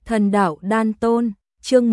Thần đạo đan tôn, chương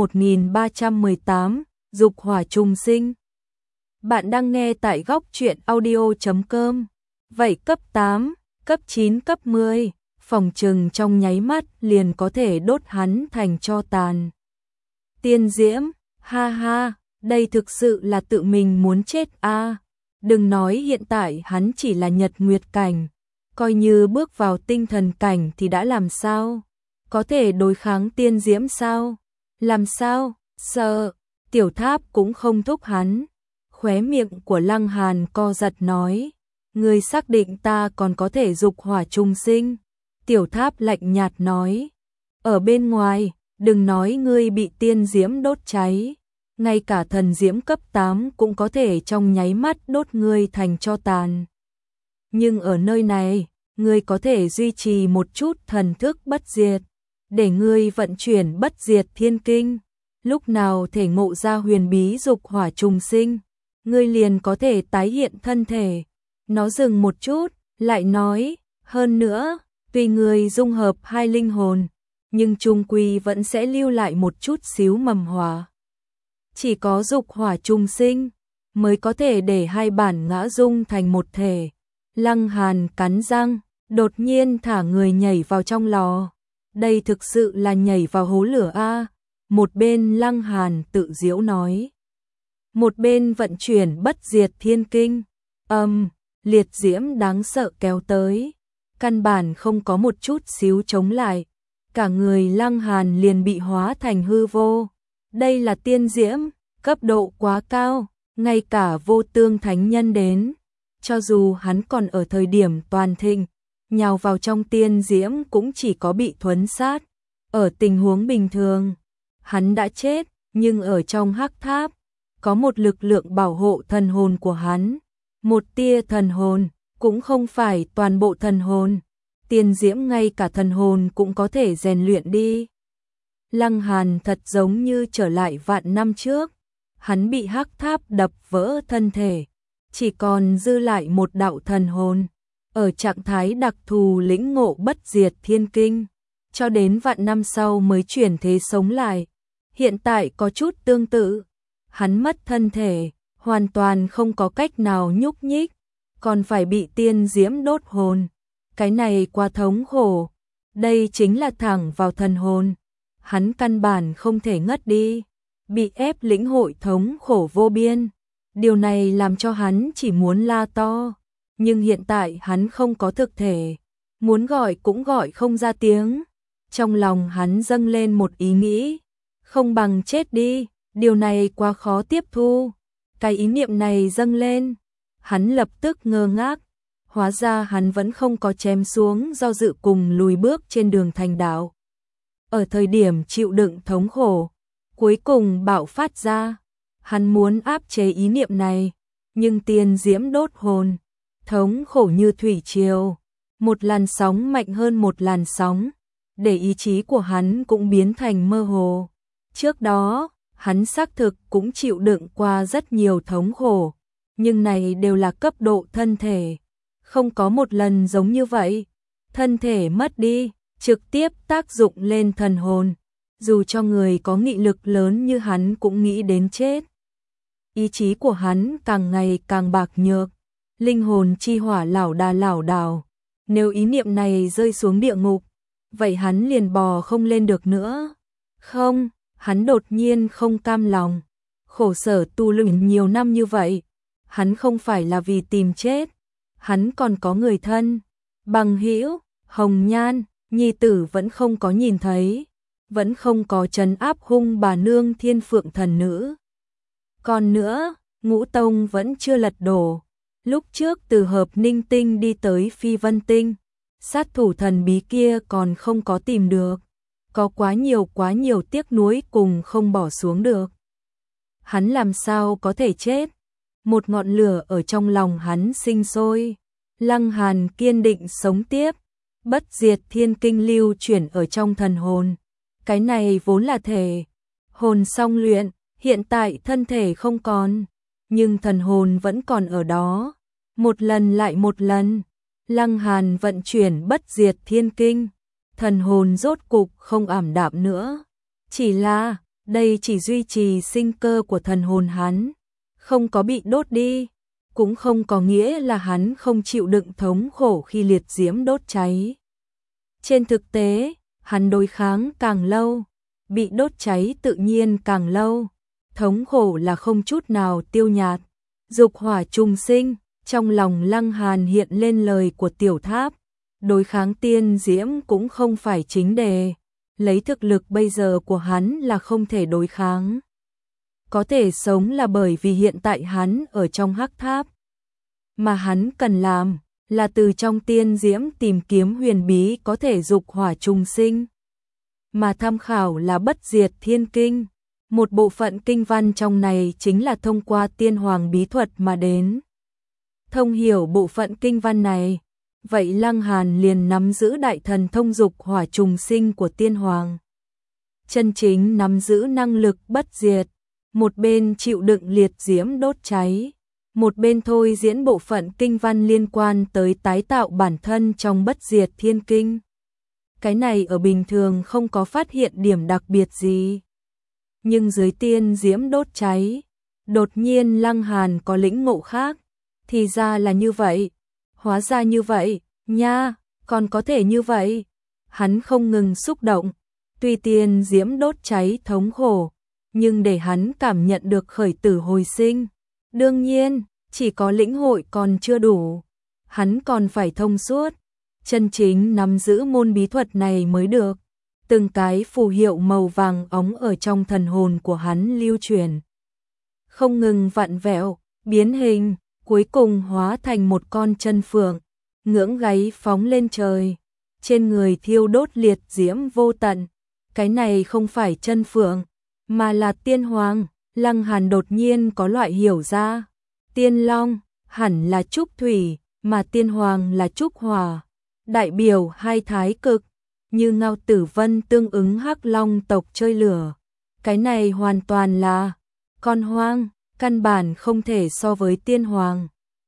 1318, dục hỏa trùng sinh. Bạn đang nghe tại góc truyện audio.com. Vậy cấp 8, cấp 9, cấp 10, phòng trừng trong nháy mắt liền có thể đốt hắn thành tro tàn. Tiên Diễm, ha ha, đây thực sự là tự mình muốn chết a. Đừng nói hiện tại hắn chỉ là nhật nguyệt cảnh, coi như bước vào tinh thần cảnh thì đã làm sao? Có thể đối kháng Tiên Diễm sao? Làm sao? Sợ. Tiểu Tháp cũng không thúc hắn. Khóe miệng của Lăng Hàn co giật nói, ngươi xác định ta còn có thể dục hỏa trùng sinh? Tiểu Tháp lạnh nhạt nói, ở bên ngoài, đừng nói ngươi bị Tiên Diễm đốt cháy, ngay cả thần diễm cấp 8 cũng có thể trong nháy mắt đốt ngươi thành tro tàn. Nhưng ở nơi này, ngươi có thể duy trì một chút thần thức bất diệt, để ngươi vận chuyển bất diệt thiên kinh, lúc nào thể ngộ ra huyền bí dục hỏa trùng sinh, ngươi liền có thể tái hiện thân thể. Nó dừng một chút, lại nói, hơn nữa, tùy ngươi dung hợp hai linh hồn, nhưng chung quy vẫn sẽ lưu lại một chút xíu mầm hỏa. Chỉ có dục hỏa trùng sinh mới có thể để hai bản ngã dung thành một thể. Lăng Hàn cắn răng, đột nhiên thả người nhảy vào trong lò. Đây thực sự là nhảy vào hố lửa a. Một bên Lăng Hàn tự giễu nói, một bên vận chuyển bất diệt thiên kinh. Liệt diễm đáng sợ kéo tới, căn bản không có một chút xíu chống lại, cả người Lăng Hàn liền bị hóa thành hư vô. Đây là tiên diễm, cấp độ quá cao, ngay cả vô tương thánh nhân đến, cho dù hắn còn ở thời điểm toàn thịnh, nhào vào trong tiên diễm cũng chỉ có bị thuấn sát. Ở tình huống bình thường, hắn đã chết, nhưng ở trong hắc tháp, có một lực lượng bảo hộ thần hồn của hắn. Một tia thần hồn, cũng không phải toàn bộ thần hồn. Tiên diễm ngay cả thần hồn cũng có thể rèn luyện đi. Lăng Hàn thật giống như trở lại vạn năm trước, hắn bị hắc tháp đập vỡ thân thể, chỉ còn dư lại một đạo thần hồn, ở trạng thái đặc thù lĩnh ngộ bất diệt thiên kinh, cho đến vạn năm sau mới chuyển thế sống lại. Hiện tại có chút tương tự, hắn mất thân thể, hoàn toàn không có cách nào nhúc nhích, còn phải bị tiên diễm đốt hồn. Cái này quá thống khổ, đây chính là thẳng vào thần hồn. Hắn căn bản không thể ngất đi, bị ép lĩnh hội thống khổ vô biên. Điều này làm cho hắn chỉ muốn la to, nhưng hiện tại hắn không có thực thể, muốn gọi cũng gọi không ra tiếng. Trong lòng hắn dâng lên một ý nghĩ, không bằng chết đi, điều này quá khó tiếp thu. Cái ý niệm này dâng lên, hắn lập tức ngơ ngác, hóa ra hắn vẫn không có chém xuống do dự cùng lùi bước trên đường thành đạo. Ở thời điểm chịu đựng thống khổ, cuối cùng bạo phát ra, hắn muốn áp chế ý niệm này, nhưng tiên diễm đốt hồn, thống khổ như thủy triều, một làn sóng mạnh hơn một làn sóng, để ý chí của hắn cũng biến thành mơ hồ. Trước đó, hắn xác thực cũng chịu đựng qua rất nhiều thống khổ, nhưng này đều là cấp độ thân thể, không có một lần giống như vậy. Thân thể mất đi, trực tiếp tác dụng lên thần hồn, dù cho người có nghị lực lớn như hắn cũng nghĩ đến chết. Ý chí của hắn càng ngày càng bạc nhược, linh hồn chi hỏa lảo đảo. Nếu ý niệm này rơi xuống địa ngục, vậy hắn liền bò không lên được nữa. Không, hắn đột nhiên không cam lòng. Khổ sở tu luyện nhiều năm như vậy, hắn không phải là vì tìm chết, hắn còn có người thân, bằng hữu, hồng nhan, nhi tử vẫn không có nhìn thấy, vẫn không có trấn áp hung bà nương Thiên Phượng thần nữ. Còn nữa, Ngũ Tông vẫn chưa lật đổ. Lúc trước từ Hợp Ninh Tinh đi tới Phi Vân Tinh, sát thủ thần bí kia còn không có tìm được. Có quá nhiều tiếc nuối cùng không bỏ xuống được. Hắn làm sao có thể chết? Một ngọn lửa ở trong lòng hắn sinh sôi. Lăng Hàn kiên định sống tiếp. Bất diệt thiên kinh lưu chuyển ở trong thần hồn. Cái này vốn là thể. Hồn song luyện, hiện tại thân thể không còn, nhưng thần hồn vẫn còn ở đó. Một lần lại một lần, Lăng Hàn vận chuyển bất diệt thiên kinh. thần hồn rốt cục không ảm đạm nữa. Chỉ là, đây chỉ duy trì sinh cơ của thần hồn hắn, không có bị đốt đi, cũng không có nghĩa là hắn không chịu đựng thống khổ khi liệt diễm đốt cháy. Trên thực tế, hắn đối kháng càng lâu, bị đốt cháy tự nhiên càng lâu, thống khổ là không chút nào tiêu nhạt. Dục hỏa trùng sinh, trong lòng Lăng Hàn hiện lên lời của Tiểu Tháp, đối kháng tiên diễm cũng không phải chính đề, lấy thực lực bây giờ của hắn là không thể đối kháng. Có thể sống là bởi vì hiện tại hắn ở trong hắc tháp, mà hắn cần làm là từ trong tiên diễm tìm kiếm huyền bí có thể dục hỏa trùng sinh, mà tham khảo là Bất Diệt Thiên Kinh. Một bộ phận kinh văn trong này chính là thông qua tiên hoàng bí thuật mà đến. Thông hiểu bộ phận kinh văn này, vậy Lăng Hàn liền nắm giữ đại thần thông dục hỏa trùng sinh của tiên hoàng. Chân chính nắm giữ năng lực bất diệt, một bên chịu đựng liệt diễm đốt cháy, một bên thôi diễn bộ phận kinh văn liên quan tới tái tạo bản thân trong Bất Diệt Thiên Kinh. Cái này ở bình thường không có phát hiện điểm đặc biệt gì. Nhưng dưới tiên diễm đốt cháy, đột nhiên Lăng Hàn có lĩnh ngộ khác, thì ra là như vậy, hóa ra như vậy, nha, còn có thể như vậy. Hắn không ngừng xúc động, tuy tiên diễm đốt cháy thống khổ, nhưng để hắn cảm nhận được khởi tử hồi sinh. Đương nhiên, chỉ có lĩnh hội còn chưa đủ, hắn còn phải thông suốt, chân chính nắm giữ môn bí thuật này mới được. Từng cái phù hiệu màu vàng óng ở trong thần hồn của hắn lưu truyền, không ngừng vặn vẹo, biến hình, cuối cùng hóa thành một con chân phượng, ngưỡng gáy phóng lên trời, trên người thiêu đốt liệt diễm vô tận. Cái này không phải chân phượng, mà là tiên hoàng. Lăng Hàn đột nhiên có loại hiểu ra, tiên long hẳn là trúc thủy, mà tiên hoàng là trúc hỏa, đại biểu hai thái cực. Như Ngao Tử Vân tương ứng hắc long tộc chơi lửa, cái này hoàn toàn là con hoang, căn bản không thể so với tiên hoàng.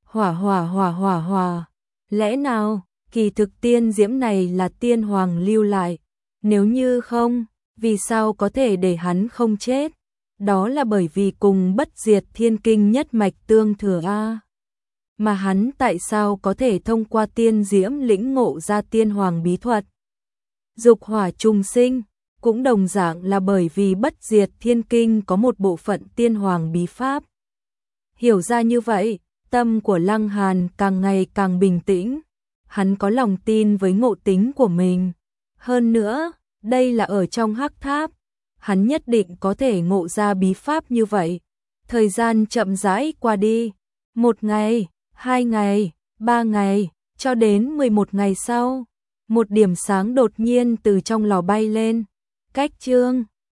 Hỏa. Lẽ nào kỳ thực tiên diễm này là tiên hoàng lưu lại? Nếu như không, vì sao có thể để hắn không chết? Đó là bởi vì cùng Bất Diệt Thiên Kinh nhất mạch tương thừa a. Mà hắn tại sao có thể thông qua tiên diễm lĩnh ngộ ra tiên hoàng bí thuật? Dục hỏa trùng sinh, cũng đồng dạng là bởi vì Bất Diệt Thiên Kinh có một bộ phận tiên hoàng bí pháp. Hiểu ra như vậy, tâm của Lăng Hàn càng ngày càng bình tĩnh, hắn có lòng tin với ngộ tính của mình. Hơn nữa, đây là ở trong hắc tháp, hắn nhất định có thể ngộ ra bí pháp như vậy. Thời gian chậm rãi qua đi, 1 ngày, 2 ngày, 3 ngày, cho đến 11 ngày sau. Một điểm sáng đột nhiên từ trong lò bay lên. Cách chương